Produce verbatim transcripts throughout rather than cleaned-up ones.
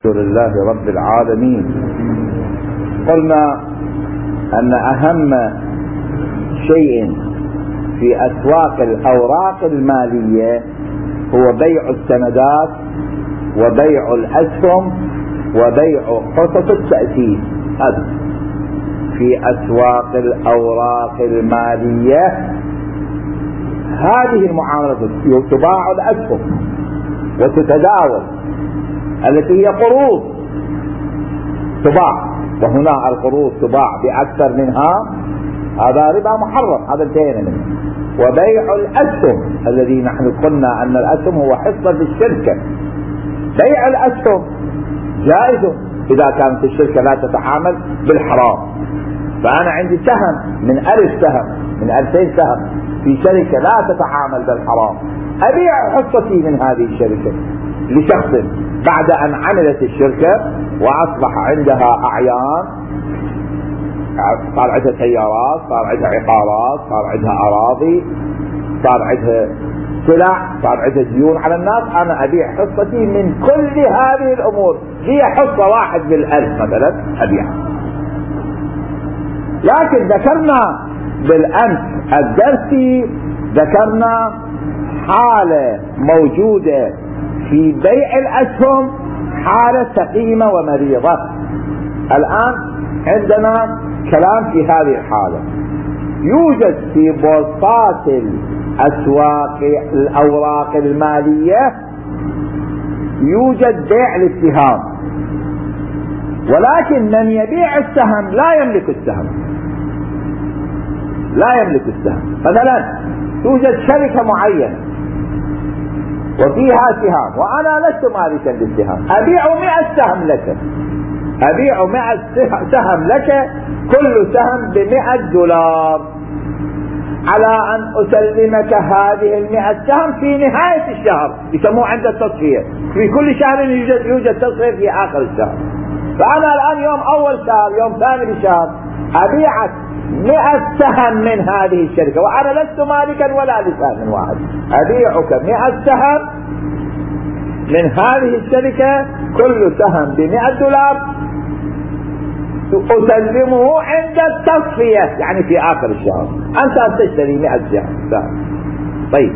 لله رب العالمين. قلنا أن أهم شيء في أسواق الأوراق المالية هو بيع السندات وبيع الأسهم وبيع حصص التأسيس. هذا في أسواق الأوراق المالية هذه المعاملات تباع الأسهم وتتداول التي هي قروض تباع، وهنا القروض تباع بأكثر منها، هذا ربا محرم، هذا انتهينا منه. وبيع الأسهم الذي نحن قلنا أن الأسهم هو حصة بالشركة، بيع الأسهم جائز إذا كانت الشركة لا تتعامل بالحرام. فأنا عندي سهم من ألف سهم من ألفين سهم في شركة لا تتعامل بالحرام، أبيع حصتي من هذه الشركة لشخص بعد أن عملت الشركة وأصبح عندها أعيان، صار عندها سيارات، صار عندها عقارات، صار عندها أراضي، صار عندها سلع، صار عندها ديون على الناس. أنا أبيع حصتي من كل هذه الأمور، هي حصة واحد بالألف مثلا أبيعها. لكن ذكرنا بالأمس الدرسي ذكرنا حالة موجودة في بيع الأسهم، حالة سقيمة ومريضة. الآن عندنا كلام في هذه الحالة. يوجد في بورصات الأسواق الأوراق المالية يوجد بيع السهام، ولكن من يبيع السهم لا يملك السهم، لا يملك السهم. مثلا توجد شركة معينة وفيها سهام وأنا لست مالكا للسهام، أبيع مئة سهم لك، أبيع مئة سهم لك، كل سهم بمئة دولار، على أن أسلمك هذه المئة سهم في نهاية الشهر، يسموه عند التصفية، في كل شهر يوجد, يوجد تصفية في آخر الشهر. فأنا الآن يوم أول شهر يوم ثاني الشهر أبيعك مئة سهم من هذه الشركة وأنا لست مالكا ولا لسهم واحد، أبيعك مئة سهم من هذه الشركة، كل سهم بمئة دولار، أسلمه عند التصفية يعني في آخر الشهر. أنت تشتري مئة سهم. طيب،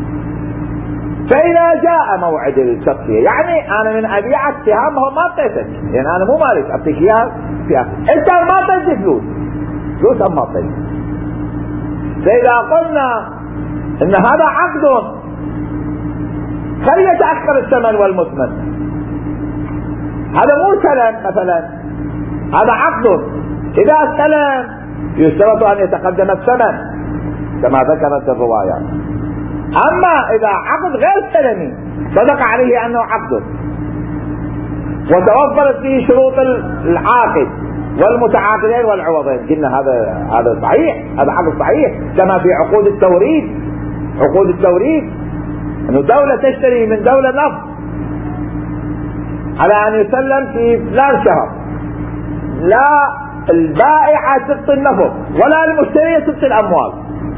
فإذا جاء موعد التصفية يعني أنا من أبيعك سهام هو ما أعطيتك، يعني أنا مو مالك، أعطيك إياها في آخر، أنت ما أعطيتني فلوس، فلوس ما أعطيتني. فإذا قلنا إن هذا عقد فليتأخر الثمن والمثمن، هذا مو سلم مثلا، هذا عقد. إذا استلم يشترط أن يتقدم الثمن كما ذكرت الروايات. أما إذا عقد غير سلمي صدق عليه أنه عقد وتوفرت فيه شروط العاقد والمتعاقدين والعوضين، قلنا هذا هذا صحيح، هذا عقد صحيح كما في عقود التوريث. عقود التوريث أنه دولة تشتري من دولة نفط على أن يسلم في فلان شهر، لا البائعة تبطي النفط ولا المشتري تبطي الأموال،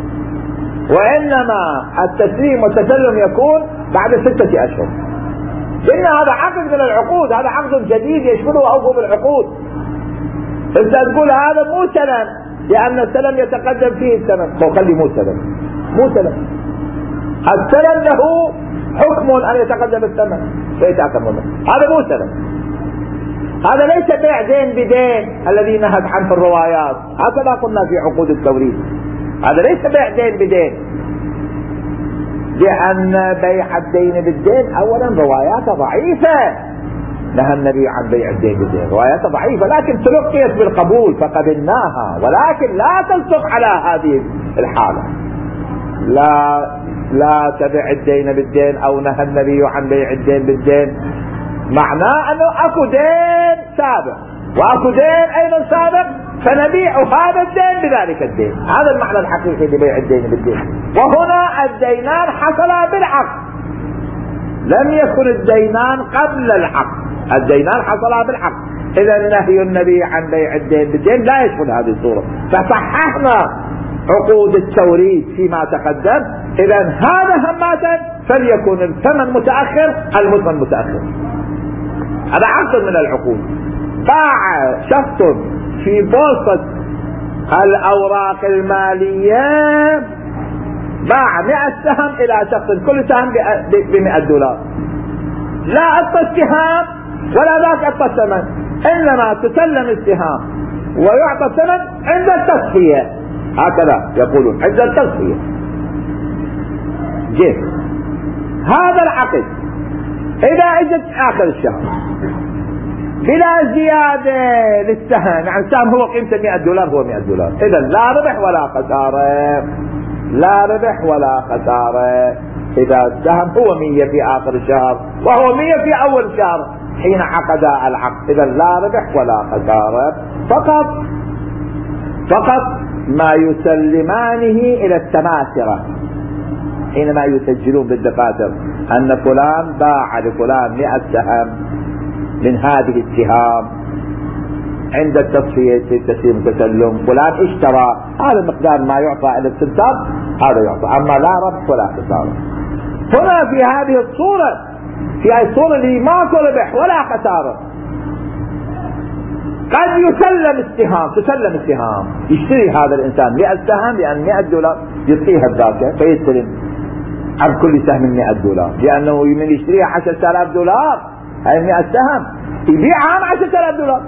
وإنما التسليم والتسلم يكون بعد ستة أشهر. إن هذا عقد من العقود، هذا عقد جديد يشمله أوفوا بالعقود. أنت تقول هذا مو سلم لأن السلم يتقدم فيه الثمن، فخلي مو سلم، مو سلم. السلم له حكم أن يتقدم الثمن فيتأخر منه، هذا مو سلم. هذا ليس بيع دين بدين الذي نهت عنه في الروايات، هكذا قلنا في عقود التوريث، هذا ليس بيع دين بدين، لأن بيع الدين بالدين أولا رواياته ضعيفة، نهى النبي عن بيع الدين بالدين، رواياته ضعيفة، لكن تلقيت بالقبول فقبلناها، ولكن لا تصدق على هذه الحالة. لا لا تبيع الدين بالدين، أو نهى النبي عن بيع الدين بالدين، معناه أنه أكو دين سابق وأكو دين أيضا سابق، فنبيع هذا الدين بذلك الدين. هذا المعنى الحقيقي لبيع الدين بالدين. وهنا الدينان حصلا بالعقد، لم يكن الدينان قبل العقد، الدينان حصلا بالعقد. إذا نهي النبي عن بيع الدين بالدين لا يشمل هذه الصورة. فصححنا عقود التوريث فيما تقدم، إذا هذا هماتا فليكن الثمن متأخر المثمن متأخر. هذا عقد من العقود. باع شخص في بورصة الأوراق المالية، باع مئة سهم إلى شخص، كل سهم بمئة دولار، لا أعطى السهام ولا ذاك أعطى الثمن، إنما تسلم السهام ويعطى الثمن عند التصفية، هكذا يقولون عند التصفية. جيد، هذا العقد إذا اجت آخر الشهر بلا زيادة للسهم، يعني السهم هو قيمته مئة دولار، هو مئة دولار، إذا لا ربح ولا خسارة، لا ربح ولا خسارة. إذا السهم هو مية في آخر الشهر وهو مية في أول الشهر حين عقد العقد، إذا لا ربح ولا خسارة، فقط فقط ما يسلمانه إلى التماثرة حينما يسجلون بالدفاتر أن فلان باع لفلان مئة سهم من هذه السهام، عند التصفية تسليم تسلم فلان اشترى هذا المقدار ما يعطى إلى السلطان، هذا يعطى، أما لا ربح ولا خسارة. هنا في هذه الصورة، في هذه الصورة اللي ماكو ربح ولا خسارة، قد يسلم السهام، تسلم السهام، يشتري هذا الإنسان مئة سهم لأن مئة دولار يعطيها الذاكرة فيستلم عن كل سهم مئة دولار، لأنه من يشتريها عشرة آلاف دولار، هاي مئة سهم يبيعها عن عشرة آلاف دولار،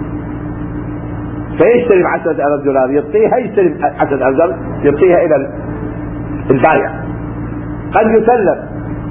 فيشتري بعشرة آلاف دولار يعطيها، يشتري عشرة آلاف دولار يعطيها إلى البائع. قد يسلم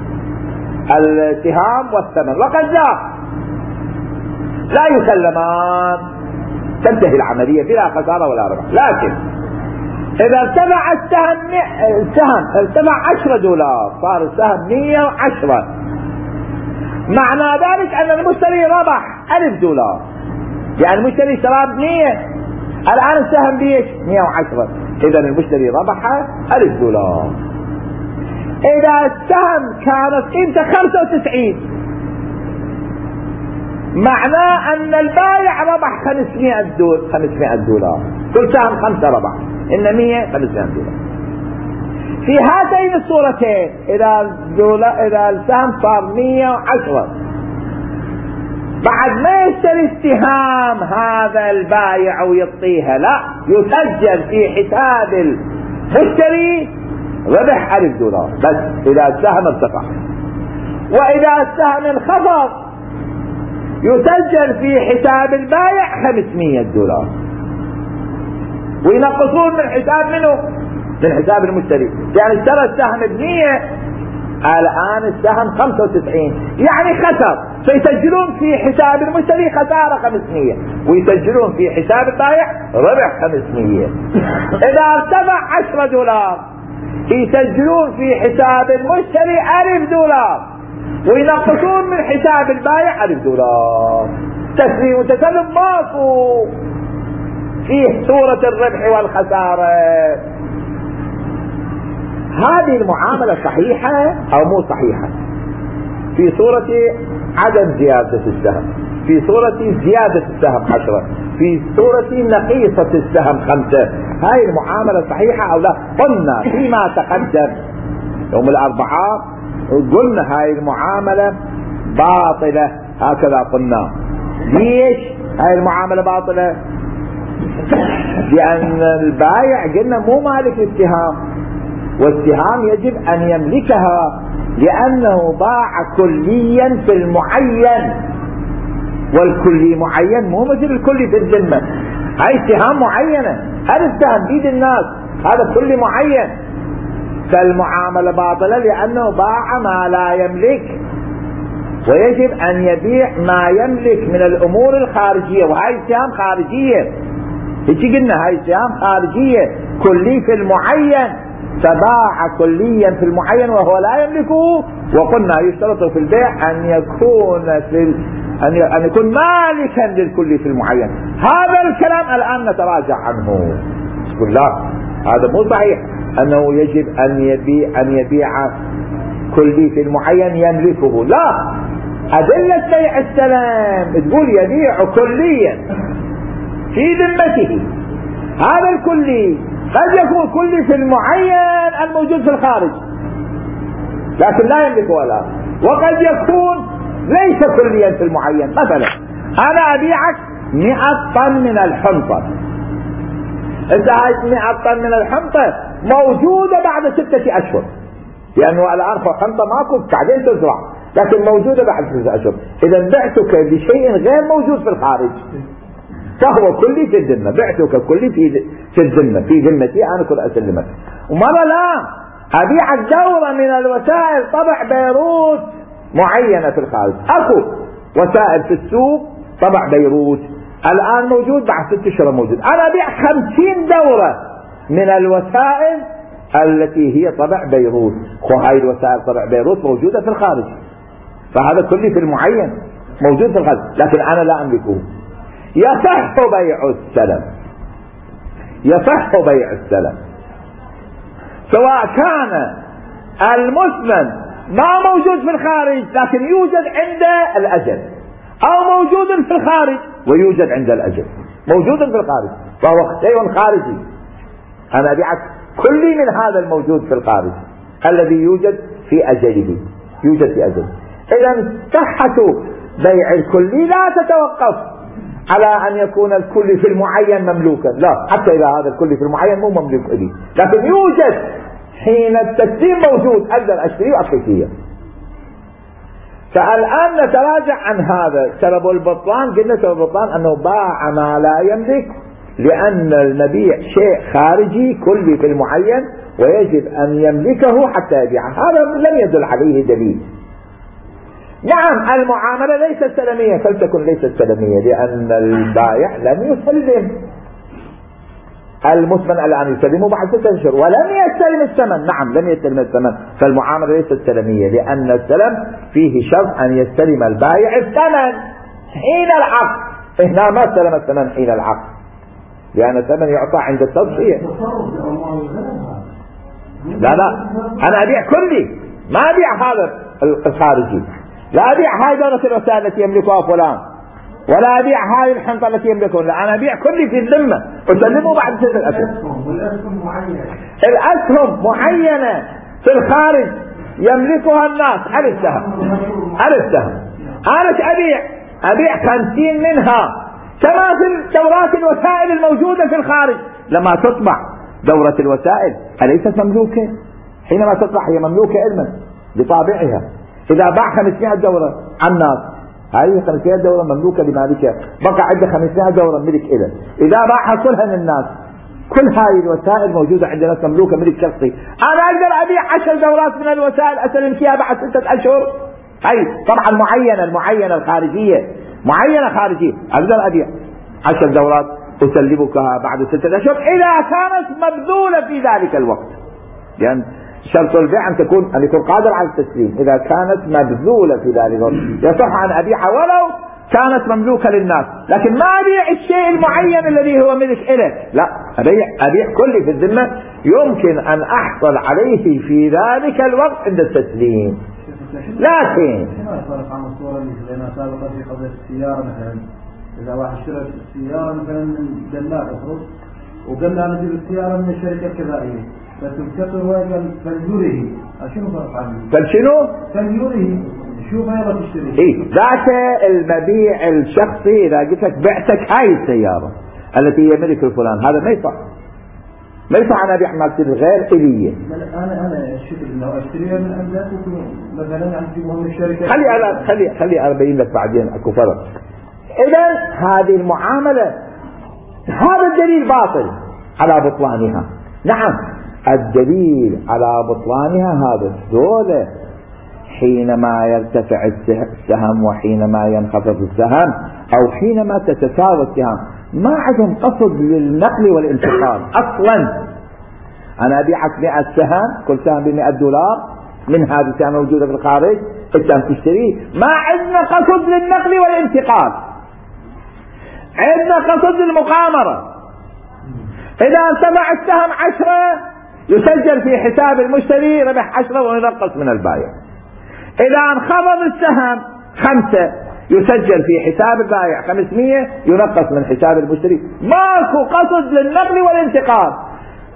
السهام والثمن، وقد لا لا يسلمان، تنتهي العملية بلا خسارة ولا ربح. لكن إذا ارتفع السهم السهم ارتفع عشرة دولار، صار السهم مئة وعشرة، معنى ذلك أن المشتري ربح ألف دولار، يعني المشتري اشترى بمئة، الآن السهم بيش مئة وعشرة، إذا المشتري ربح ألف دولار. إذا السهم كانت قيمته خمسة وتسعين، معناه أن البائع ربح خمسمائة دولار، كل سهم خمسة ربح، إن مئة خمسمائة دولار. في هاتين الصورتين إذا إذا السهم صار مئة وعشرة، بعد ما يشتري السهام هذا البائع ويعطيها، لا، يسجل في حساب المشتري ربح ألف دولار بس إذا السهم ارتفع، وإذا السهم انخفض يسجل في حساب البائع خمسمائة دولار، وينقصون من حساب منه؟ من حساب المشتري، يعني اشترى السهم بمئة، الآن السهم خمسة وتسعين، يعني خسر، فيسجلون في حساب المشتري خسارة خمسمائة، ويسجلون في حساب البائع ربح خمسمائة. إذا ارتفع عشرة دولار يسجلون في حساب المشتري ألف دولار، وينقصون من حساب البائع ألف دولار. تسليم وتسلم ماكو فيه صورة الربح والخسارة. هذه المعاملة صحيحة أو مو صحيحة؟ في صورة عدم زيادة السهم، في صورة زيادة السهم عشرة، في صورة نقيصة السهم خمسة، هاي المعاملة صحيحة أو لا؟ قلنا فيما تقدم يوم الأربعاء، قلنا هاي المعاملة باطلة، هكذا قلنا. ليش هاي المعاملة باطلة؟ لأن البائع قلنا مو مالك السهام، والسهام يجب أن يملكها، لأنه باع كليا في المعين، والكلي معين مو مثل الكلي في الذمة. هاي سهام معينة، هذا السهم بيد الناس، هذا كلي معين، فالمعاملة باطلة لأنه باع ما لا يملك، ويجب أن يبيع ما يملك من الأمور الخارجية، وهاي سهام خارجية، هيك قلنا هاي سهام خارجية كلي في المعين، فباع كليا في المعين وهو لا يملكه. وقلنا يشترط في البيع أن يكون في أن يكون مالكا للكل في المعين. هذا الكلام الآن نتراجع عنه، نقول لا، هذا مو صحيح أنه يجب أن يبيع أن يبيع كلي في المعين يملكه، لا، أدلة بيع السلام تقول يبيع كليا في ذمته، هذا الكلي قد يكون كلي في المعين الموجود في الخارج لكن لا يملكه الآن، وقد يكون ليس كليا في المعين. مثلا أنا أبيعك مئة طن من الحنطة، أنت هاي مئة طن من الحنطة موجودة بعد ستة أشهر، لأنه الآن حنطة ماكو بعدين تزرع، لكن موجودة بعد ستة أشهر. إذا بعتك بشيء غير موجود في الخارج فهو كلي في الذمة، بعتك كلي في في الذمة، في ذمتي أنا كل أسلمك. ومرة لا أبيعك دورة من الوسائل طبع بيروت معينة في الخارج، أكو وسائل في السوق طبع بيروت الآن موجود بعد ست أشهر موجود، أنا أبيع خمسين دورة من الوسائل التي هي طبع بيروت، وهاي الوسائل طبع بيروت موجودة في الخارج، فهذا كله في المعين موجود في الخارج، لكن أنا لا أملكه. يصح بيع السلم، يصح بيع السلم سواء كان المثمن ما موجود في الخارج لكن يوجد عند الأجل، أو موجود في الخارج ويوجد عند الأجل. موجود في الخارج فهو شيء خارجي، أنا أبيعك كل من هذا الموجود في الخارج الذي يوجد في أجله، يوجد في أجله. إذا صحة بيع الكلي لا تتوقف على أن يكون الكل في المعين مملوكا، لا، حتى إذا هذا الكل في المعين مو مملوك لي، لكن يوجد حين التسليم موجود أقدر أشتري وأعطيه. فالآن نتراجع عن هذا. سبب البطلان قلنا سبب البطلان أنه باع ما لا يملك، لأن المبيع شيء خارجي كلي في المعين ويجب أن يملكه حتى يبيعه، هذا لم يدل عليه دليل. نعم المعاملة ليست سلمية، فلتكن ليست سلمية لأن البائع لم يسلم المثمن الآن يسلمه بعد ستة أشهر ولم يستلم الثمن. نعم لم يستلم الثمن، فالمعاملة ليست سلمية، لأن السلم فيه شرط أن يستلم البائع الثمن حين العقد. هنا ما استلم الثمن حين العقد، لأن الثمن يعطى عند التصفية. لا لا أنا أبيع كلي، ما أبيع هذا الخارجي، لا أبيع هاي دورة الوسائل التي يملكها فلان، ولا أبيع هاي الحنطة التي يملكها، لا أنا أبيع كلي في الذمة أسلمه بعد ستة أشهر. الأسهم معينة في الخارج يملكها الناس على السهم، على السهم أنا أبيع أبيع خمسين منها، كما في دورات الوسائل الموجودة في الخارج. لما تطبع دورة الوسائل أليست مملوكة؟ حينما تطبع هي مملوكة علما لطابعها. إذا باع خمسمائة دورة عن الناس، هذه خمسمائة دورة مملوكة لمالكها، بقى عنده خمسمائة دورة ملك إله. إذا باعها كلها للناس، كل هذه الوسائل موجودة عند ناس مملوكة ملك شخصي، أنا أقدر أبيع عشر دورات من الوسائل أسلم فيها بعد ستة أشهر. هاي طبعا معينة، المعينة الخارجية معينة خارجية، أقدر أبيع عشر دورات أسلمكها بعد ستة أشهر إذا كانت مبذولة في ذلك الوقت، لأن شرط البيع أن تكون أن يكون قادر على التسليم. إذا كانت مبذولة في ذلك الوقت يصح أن أبيعها ولو كانت مملوكة للناس، لكن ما أبيع الشيء المعين الذي هو ملك إلك، لا، أبيع أبيع كل في الذمة يمكن أن أحصل عليه في ذلك الوقت عند التسليم. لكن ما يفرق عن الصورة اللي لنا سابقا في قضية السيارة مثلا، إذا واحد اشترى السيارة مثلا من دلال أخرى وقال له أنا أجيب السيارة من الشركة الكذائية، بس الكسر وقال فليوره، شنو فرق عنه؟ فلشنو؟ فليوره، شو غيره تشتري؟ إيه ذاك المبيع الشخصي. إذا قلت لك بعتك هاي السيارة التي هي ملك الفلان، هذا ما يصح، ما يصح أنا أبيع مالتي غير إلية. أنا أنا أشتري أشتريها من أملاك مثلا عم تجيبها من الشركة. خلي أنا خلي خلي أبين لك بعدين أكو فرق. إذا هذه المعاملة هذا الدليل باطل على بطلانها. نعم الدليل على بطلانها هذا الدولة حينما يرتفع السهم وحينما ينخفض السهم، أو حينما تتساوى السهم، ما عندهم قصد للنقل والانتقال أصلا. أنا أبيعك مئة سهم، كل سهم بمئة دولار من هذه السهم موجودة في الخارج، السهم تشتريه، ما عندنا قصد للنقل والانتقال، عندنا قصد للمقامرة. إذا ارتفع السهم عشرة يسجل في حساب المشتري ربح عشرة وينقص من البائع. إذا انخفض السهم خمسة يسجل في حساب البائع خمسمائة ينقص من حساب المشتري. ماكو قصد للنقل والانتقال،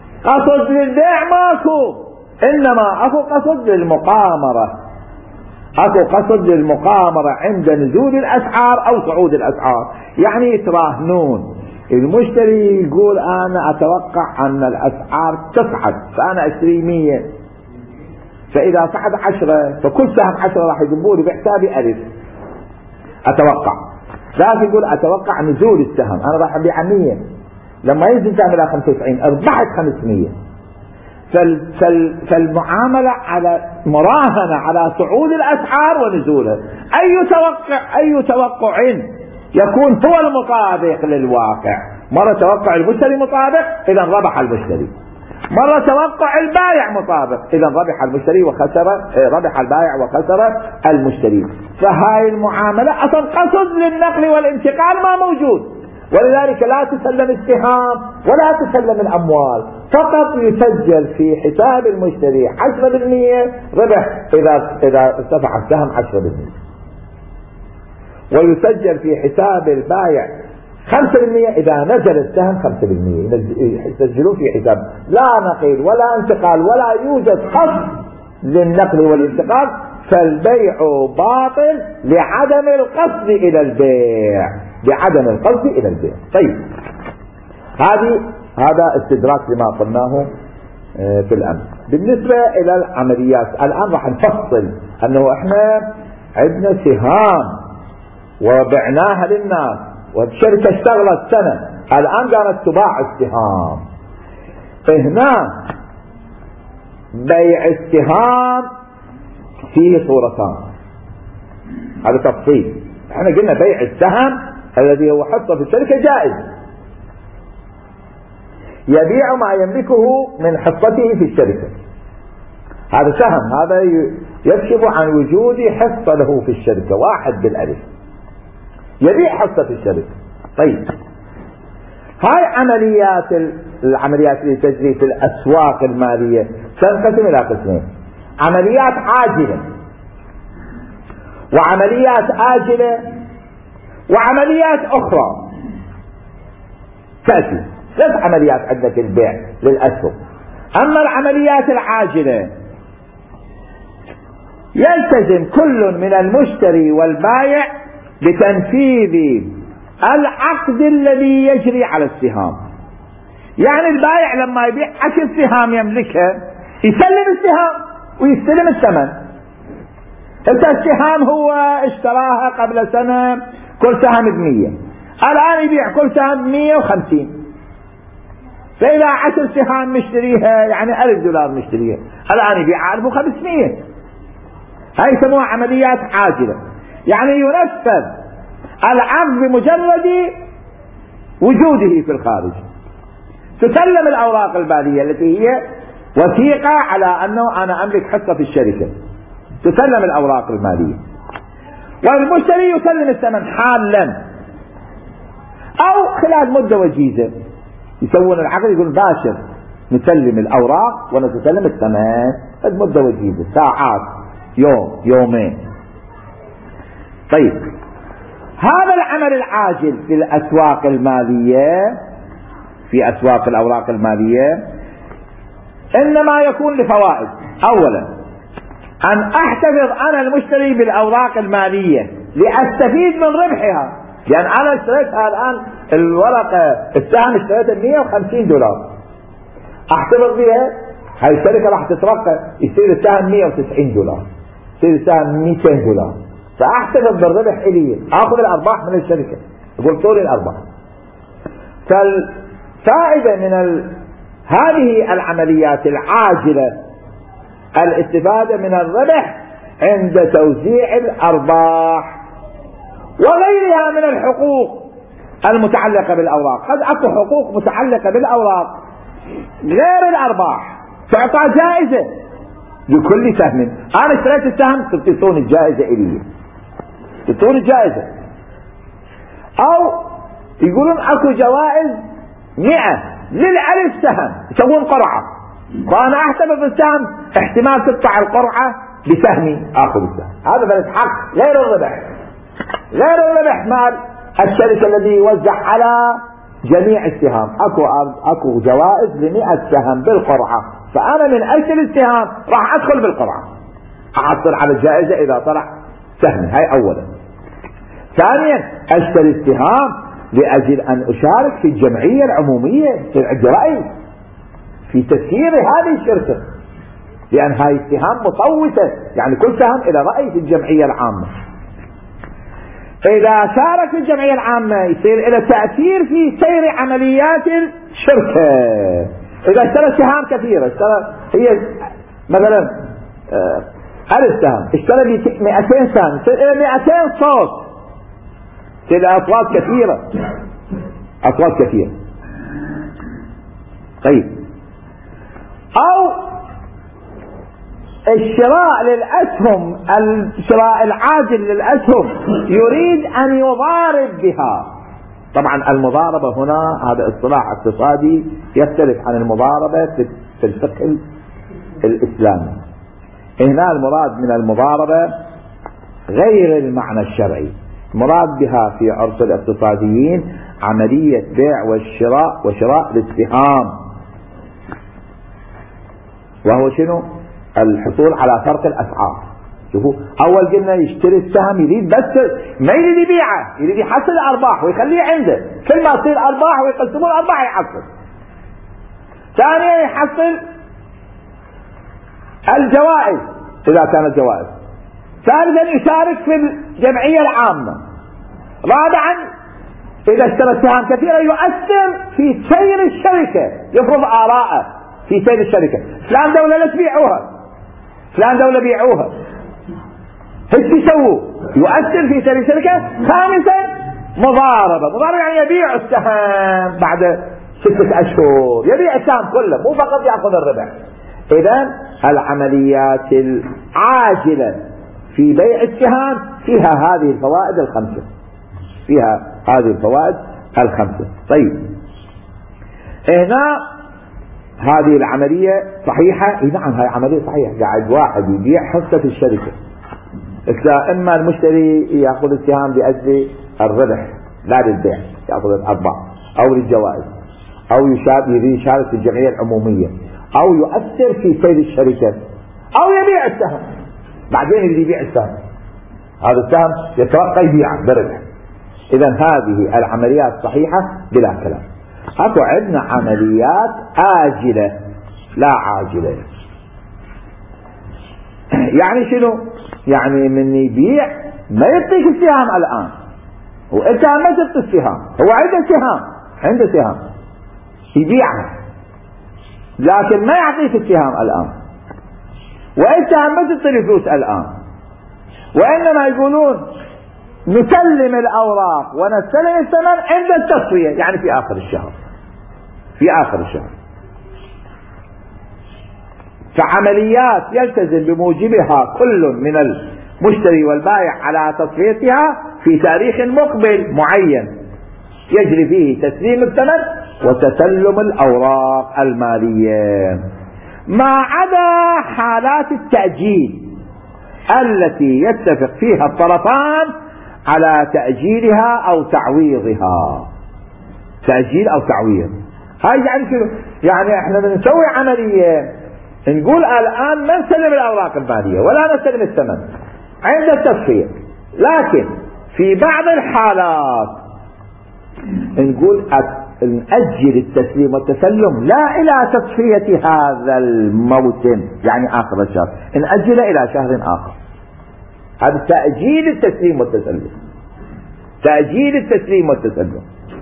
قصد للبيع ماكو، إنما أكو قصد للمقامرة. اكو قصد للمقامرة عند نزول الاسعار او صعود الاسعار، يعني يتراهنون. المشتري يقول انا اتوقع ان الاسعار تصعد فانا اشتري مية، فاذا صعد عشرة فكل سهم عشرة راح يجيبولي بحسابي الف اتوقع. ذاك يقول اتوقع نزول السهم، انا راح ابيع مية، لما ينزل سهم الى خمسة وتسعين ربحت خمسمية. فال فال فالمعاملة على مراهنة على صعود الاسعار ونزولها. اي توقع اي توقع يكون هو المطابق للواقع. مرة توقع المشتري مطابق اذا ربح المشتري، مرة توقع البائع مطابق اذا ربح المشتري وخسر ربح البائع وخسر المشتري. فهاي المعاملة اصلا قصد للنقل والانتقال ما موجود، ولذلك لا تسلم السهام ولا تسلم الاموال، فقط يسجل في حساب المشتري عشرة بالمئة ربح اذا اذا ارتفع السهم عشرة بالمئة، ويسجل في حساب البائع خمسة بالمئة اذا نزل السهم خمسة بالمئة، يسجلون في حساب. لا نقل ولا انتقال ولا يوجد قصد للنقل والانتقال، فالبيع باطل لعدم القصد الى البيع، لعدم القصد الى البيع. طيب هذه هذا استدراك لما قلناه في الامس. بالنسبة الى العمليات الان راح نفصل انه احنا عندنا سهام وبعناها للناس والشركة اشتغلت سنة، الان قامت تباع السهام. هنا بيع السهام فيه صورتان، هذا تفصيل. احنا قلنا بيع السهم الذي هو حصة في الشركة جائز، يبيع ما يملكه من حصته في الشركة، هذا سهم، هذا يكشف عن وجود حصة له في الشركة، واحد بالألف يبيع حصة في الشركة. طيب هاي عمليات العمليات اللي تجري في الأسواق المالية تنقسم إلى قسمين: عمليات عاجلة وعمليات آجلة وعمليات أخرى. تأتي ثلاث عمليات عندنا في البيع للأسهم. أما العمليات العاجلة يلتزم كل من المشتري والبائع بتنفيذ العقد الذي يجري على السهام. يعني البائع لما يبيع عشر سهام يملكها يسلم السهام ويستلم الثمن. السهام هو اشتراها قبل سنة كل سهم بمية، الآن يبيع كل سهم بمية وخمسين، فإذا عشر سهام مشتريها يعني ألف دولار مشتريها، الآن يبيع ألف وخمسمية. هاي يسموها عمليات عاجلة، يعني ينفذ العقد بمجرد وجوده في الخارج. تسلم الأوراق المالية التي هي وثيقة على أنه أنا أملك حصة في الشركة، تسلم الأوراق المالية، والمشتري يسلم الثمن حالا أو خلال مدة وجيزة. يسوون العقد يقول باشر نسلم الأوراق ونتسلم الثمن المدة وجيزة، ساعات، يوم، يومين. طيب هذا العمل العاجل في الأسواق المالية، في أسواق الأوراق المالية، إنما يكون لفوائد. أولا أن أحتفظ أنا المشتري بالأوراق المالية لأستفيد من ربحها، لأن أنا اشتريتها الآن الورقة السهم اشتريتها مئة وخمسين دولار، أحتفظ بها. هاي الشركة راح تترقى يصير السهم مئة وتسعين دولار، يصير السهم مئتين دولار، فأحتفظ بالربح إلي، أخذ الأرباح من الشركة، يقول طول الأرباح. فالفائدة من ال... هذه العمليات العاجلة الاستفادة من الربح عند توزيع الأرباح وغيرها من الحقوق المتعلقة بالأوراق. قد أكو حقوق متعلقة بالأوراق غير الأرباح تعطى جائزة لكل سهم. أنا اشتريت السهم تعطوني الجائزة إلي، تعطوني الجائزة. أو يقولون أكو جوائز مئة للألف سهم، يسوون قرعة، وأنا أحتفظ بالسهم احتمال تقطع القرعة بسهمي آخذ السهم. هذا بلد حق غير الربح، غير الربح مال الشركة الذي يوزع على جميع السهام. اكو اكو جوائز لمئة سهم بالقرعة، فانا من اجل السهام راح ادخل بالقرعة. أحصل على الجائزة إذا طلع سهم. هاي أولا. ثانيا أشتري السهام لأجل أن أشارك في الجمعية العمومية، يصير عندي رأي في تسيير هذه الشركة، لأن هاي السهام مصوتة، يعني كل سهم إلى رأي في الجمعية العامة. إذا شارك في الجمعية العامة يصير إلى تأثير في سير عمليات الشركة. إذا اشترى سهام كثيرة، اشترى هي مثلا ألف سهم، اشترى مئتين سهم، يصير إلى مئتين صوت، يصير أصوات كثيرة، أصوات كثيرة. طيب، أو الشراء للأسهم، الشراء العاجل للأسهم يريد أن يضارب بها. طبعا المضاربة هنا هذا اصطلاح اقتصادي يختلف عن المضاربة في الفقه الإسلامي. هنا المراد من المضاربة غير المعنى الشرعي، المراد بها في عرف الاقتصاديين عملية بيع والشراء وشراء السهام، وهو شنو؟ الحصول على فرق الأسعار. شوفوا، أول قلنا يشتري السهم يريد بس ما يريد يبيعه، يريد يحصل الأرباح ويخليه عنده، كل ما تصير أرباح ويقسمون الأرباح يحصل. ثانيا يحصل الجوائز إذا كانت جوائز. ثالثا يشارك في الجمعية العامة. رابعا إذا اشترى سهام كثيرة يؤثر في سير الشركة، يفرض آراءه في سير الشركة. فلان دولة لا تبيعوها، فلان دولة بيعوها، هيك يسووا، يؤثر في سير الشركة. خامسا مضاربة. مضاربة يعني يبيع السهم بعد ستة أشهر، يبيع السهم كله، مو فقط يأخذ الربح. إذن العمليات العاجلة في بيع السهام فيها هذه الفوائد الخمسة، فيها هذه الفوائد الخمسة. طيب، هنا هذه العملية صحيحة؟ إيه نعم، هاي عملية صحيحة. قاعد واحد يبيع حصة في الشركة، إما المشتري يأخذ السهام لأجل الربح لا للبيع، يأخذ الأرباح، أو للجوائز، أو يشارك في الجمعية العمومية، أو يؤثر في سير الشركة، أو يبيع السهم بعدين يريد يبيع السهم، هذا السهم يترقى يبيعه بربح. إذن هذه العمليات صحيحة بلا كلام. اكو عندنا عمليات آجلة لا عاجلة. يعني شنو؟ يعني من يبيع ما يعطيك السهام الآن، وانت ما تعطي السهام، هو عنده سهام، عنده سهام يبيعها لكن ما يعطيك السهام الآن، وانت ما تعطي الفلوس الآن، وإنما يقولون نسلم الأوراق ونستلم الثمن عند التصفية، يعني في آخر الشهر، في آخر الشهر. فعمليات يلتزم بموجبها كل من المشتري والبائع على تصفيتها في تاريخ مقبل معين يجري فيه تسليم الثمن وتسلم الأوراق المالية، ما عدا حالات التأجيل التي يتفق فيها الطرفان على تأجيلها أو تعويضها. تأجيل أو تعويض، هاي يعني شنو؟ يعني احنا بنسوي عملية نقول الآن ما نسلم الأوراق المالية ولا نسلم الثمن عند التصفية، لكن في بعض الحالات نقول نأجل التسليم والتسلم لا إلى تصفية هذا الموسم يعني آخر الشهر، نأجل إلى شهر آخر. هذا تأجيل التسليم والتسلم، تأجيل التسليم والتسلم،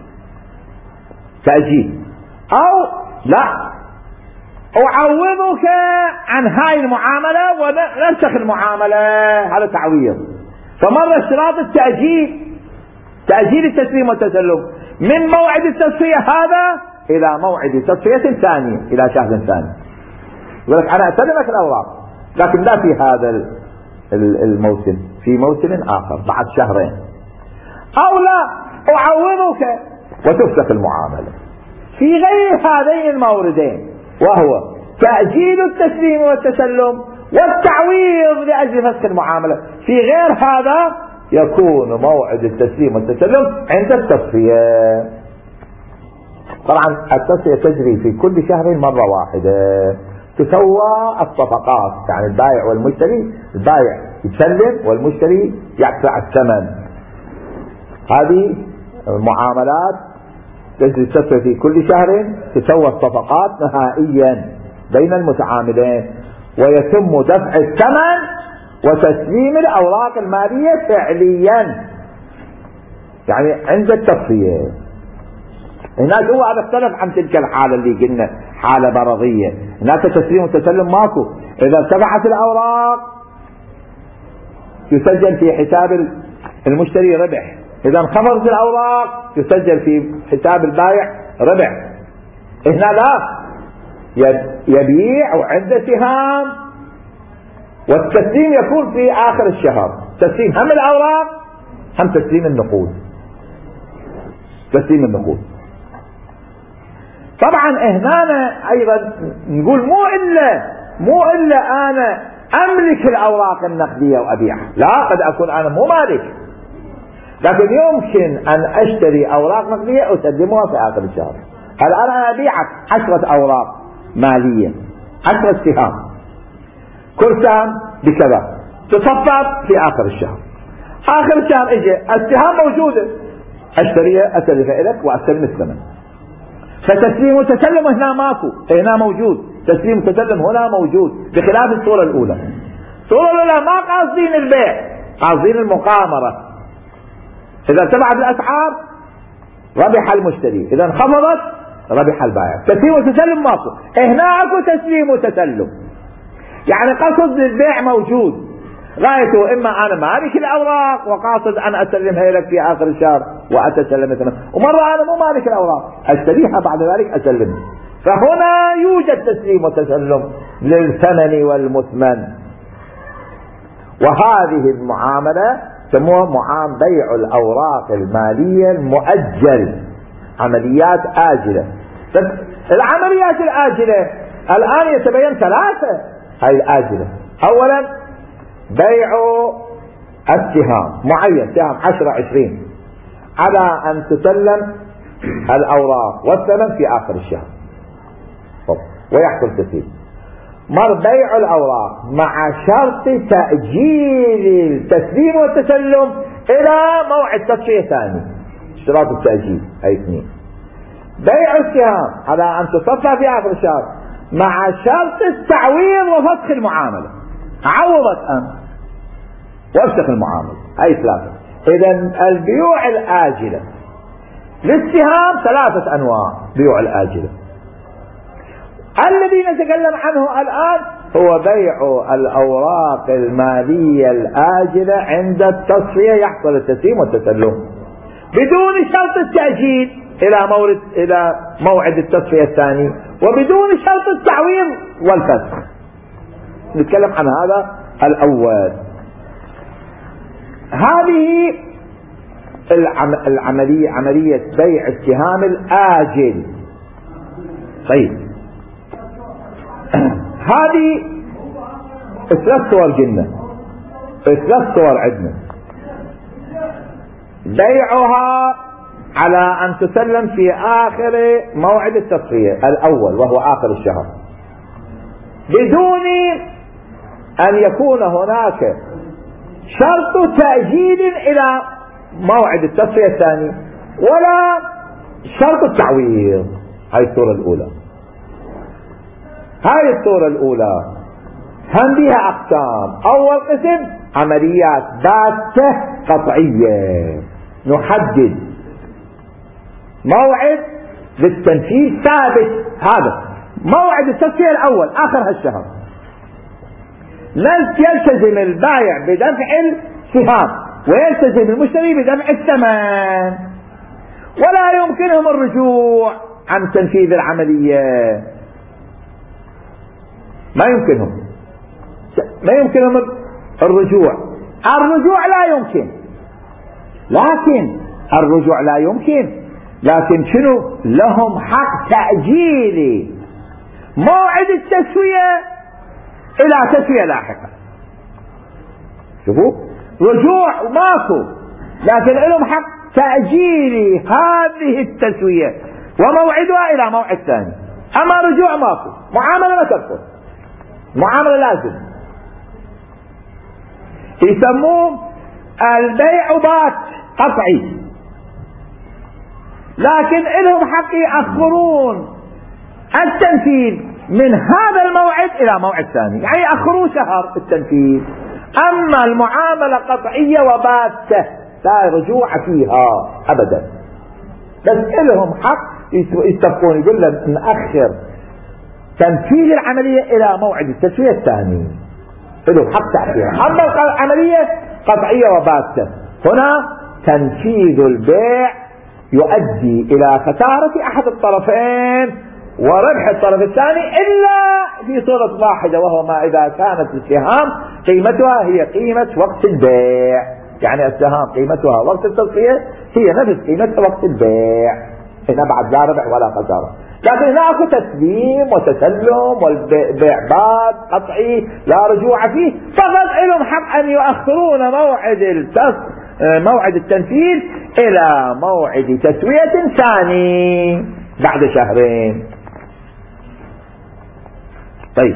تأجيل. أو لا أعوضك عن هاي المعاملة وننسخ المعاملة، هذا تعويض. فمر اشتراط التأجيل، تأجيل التسليم والتسلم من موعد التصفية هذا إلى موعد تصفية ثانية، إلى شهر ثاني. يقول لك أنا أسلمك الأوراق لكن لا في هذا الموسم، في موسم آخر بعد شهرين. أو لا أعوضك وتفسخ المعاملة في غير هذين الموردين، وهو تأجيل التسليم والتسلم والتعويض لأجل فسخ المعاملة. في غير هذا يكون موعد التسليم والتسلم عند التصفية. طبعا التصفية تجري في كل شهر مرة واحدة، تسوى الصفقات، يعني البائع والمشتري، البائع يسلم والمشتري يدفع الثمن. هذه المعاملات تسوى في كل شهر، تسوى الصفقات نهائيا بين المتعاملين، ويتم دفع الثمن وتسليم الأوراق المالية فعليا، يعني عند التصفية. هناك هو هذا اختلف عن تلك الحالة اللي قلنا حالة مرضية، هناك تسليم وتسلم ماكو. إذا ارتفعت الأوراق يسجل في حساب المشتري ربح، إذا انخفضت الأوراق يسجل في حساب البائع ربح. هنا لا، يبيع وعنده سهام، والتسليم يكون في آخر الشهر، تسليم هم الأوراق هم تسليم النقود، تسليم النقود. طبعا هنا ايضا نقول مو الا مو الا انا املك الاوراق النقديه وابيعها، لا، قد اكون انا مو مالك، لكن يمكن ان اشتري اوراق نقديه اسلمها في اخر الشهر. الان انا ابيعك عشرة اوراق ماليه، عشرة سهام، كل سهم بكذا، تصفى في اخر الشهر. اخر الشهر اجى السهام موجوده، اشتريها اسلفها لك واستلم الثمن. فتسليم وتسلم هنا ماكو، هنا موجود تسليم وتسلم، هنا موجود، بخلاف الصورة الأولى. الصورة الأولى ما قاصدين البيع، قاصدين المقامرة. إذا ارتفعت الأسعار ربح المشتري، إذا انخفضت ربح البائع. تسليم وتسلم ماكو، هنا اكو تسليم وتسلم، يعني قصد للبيع موجود، غايته اما انا مالك الاوراق وقاصد ان اسلمها لك في اخر الشهر واتسلم ثمن، ومره انا مو مالك الاوراق اشتريها بعد ذلك اسلمها. فهنا يوجد تسليم وتسلم للثمن والمثمن. وهذه المعامله سموها معامله بيع الاوراق الماليه المؤجل، عمليات اجله. العمليات الاجله الان يتبين ثلاثه هاي الاجله. اولا بيع السهام معين، سهم عشرة عشرين، على ان تسلم الاوراق والثمن في اخر الشهر ويحصل تسليم. مر بيع الاوراق مع شرط تأجيل التسليم والتسلم الى موعد تصفية ثاني، اشتراط التأجيل هاي اثنين. بيع السهام على ان تصفى في اخر الشهر مع شرط التعويض وفسخ المعاملة، عوضت أم وافسخ المعاملة، هاي ثلاثة. إذا البيوع الآجلة للسهام ثلاثة أنواع بيوع الآجلة. الذي نتكلم عنه الآن هو بيع الأوراق المالية الآجلة عند التصفية، يحصل التسليم والتسلم بدون شرط التأجيل إلى مورد إلى موعد التصفية الثاني، وبدون شرط التعويض والفسخ. نتكلم عن هذا الأول. هذه العملية عملية بيع السهام الآجل. طيب هذه ثلاث صور قلنا، ثلاث صور عندنا. بيعها على أن تسلم في آخر موعد التصفية الأول وهو آخر الشهر، بدون أن يكون هناك شرط تأجيل إلى موعد التصفية الثاني ولا شرط التعويض. هاي الصورة الأولى. هاي الصورة الأولى هم بها أقسام. أول قسم عمليات باتة قطعية، نحدد موعد للتنفيذ ثابت، هذا موعد التصفية الأول آخر هالشهر، يلتزم البائع بدفع السهام ويلتزم المشتري بدفع الثمن، ولا يمكنهم الرجوع عن تنفيذ العملية، ما يمكنهم ما يمكنهم الرجوع. الرجوع لا يمكن، لكن الرجوع لا يمكن لكن شنو لهم حق تأجيل موعد التسوية إلى تسوية لاحقة. شوفوا رجوع ماكو، لكن لهم حق تأجيل هذه التسوية وموعدها إلى موعد ثاني. أما رجوع ماكو، معاملة لا ترفض. معاملة لازم. يسموه البيع بات قطعي، لكن لهم حق يأخرون التنفيذ من هذا الموعد إلى موعد ثاني، يعني يأخرون شهر التنفيذ. أما المعاملة قطعية وباتة لا رجوع فيها أبدا، بس لهم حق يتفقون، يقول لهم نأخر تنفيذ العملية إلى موعد التسوية الثاني، لهم حق تأخيرها. أما العملية قطعية وباتة، هنا تنفيذ البيع يؤدي إلى خسارة أحد الطرفين وربح الطرف الثاني، إلا في صورة واحدة، وهو ما إذا كانت السهام قيمتها هي قيمة وقت البيع، يعني السهام قيمتها وقت التصفية هي نفس قيمتها وقت البيع، هنا بعد لا ربح ولا خسارة. لكن هناك تسليم وتسلم والبيع بات قطعي لا رجوع فيه، فقط لهم حق أن يؤخرون موعد التص... موعد التنفيذ إلى موعد تسوية ثاني بعد شهرين. طيب،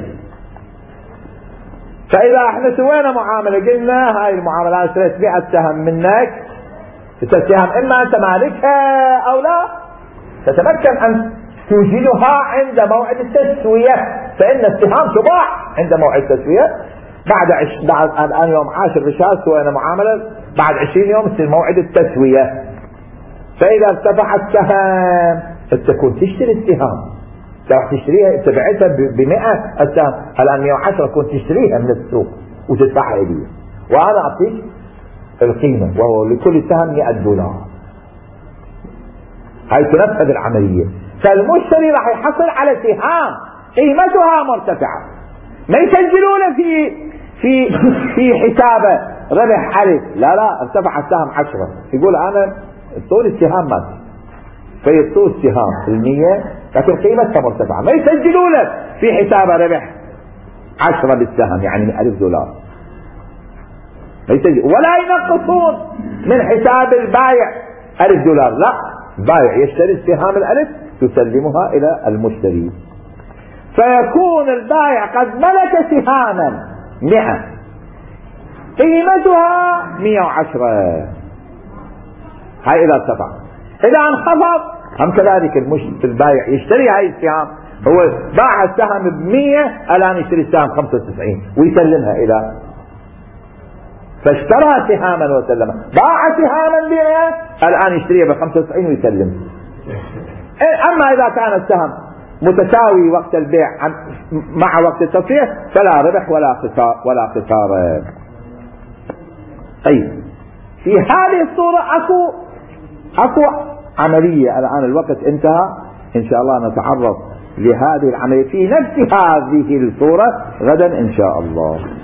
فإذا احنا سوينا معاملة، قلنا هاي المعاملة أنا اشتريت مئة سهم منك، السهم إما أنت مالكها أو لا، تتمكن أن توجدها عند موعد التسوية، فإن السهام تباع عند موعد التسوية. بعد عش... بعد الآن يوم عاشر رشاد سوينا معاملة، بعد عشرين يوم يصير موعد التسوية. فإذا ارتفع السهم تكون تشتري السهام، راح تشتريها تبعتها بمئة السهم، الآن مئة وعشرة كنت تشتريها من السوق وتدفعها إلي، وأنا أعطيك القيمة، وهو لكل سهم مئة دولار. هاي تنفذ العملية. فالمشتري راح يحصل على سهام قيمتها مرتفعة، ما يسجلون في في في حسابه ربح ألف، لا لا ارتفع السهم عشرة، يقول أنا طول السهام مات، فيطول السهام المية لكن قيمتها مرتفعة، ما يسجلون في حسابه ربح عشرة بالسهم يعني ألف دولار، ما يسجل، ولا ينقصون من حساب البائع ألف دولار، لا، البائع يشتري السهام الألف يسلمها إلى المشتري، فيكون البائع قد ملك سهاما مئة قيمتها مئة وعشرة، هاي إذا ارتفع. إذا انخفض هم كذلك البائع يشتري هاي السهام، هو باع السهم بمية، الآن يشتري السهم خمسة وتسعين ويسلمها إلى، فاشترى سهاما وسلمها، باع سهاما بمئة الآن يشتريها بخمسة وتسعين ويسلم. أما إذا كان السهم متساوي وقت البيع مع وقت التصفية فلا ربح ولا خسارة ولا خسارة. طيب، في هذه الصورة أكو أكو عملية، الآن الوقت انتهى، إن شاء الله نتعرض لهذه العملية في نفس هذه الصورة غدا إن شاء الله.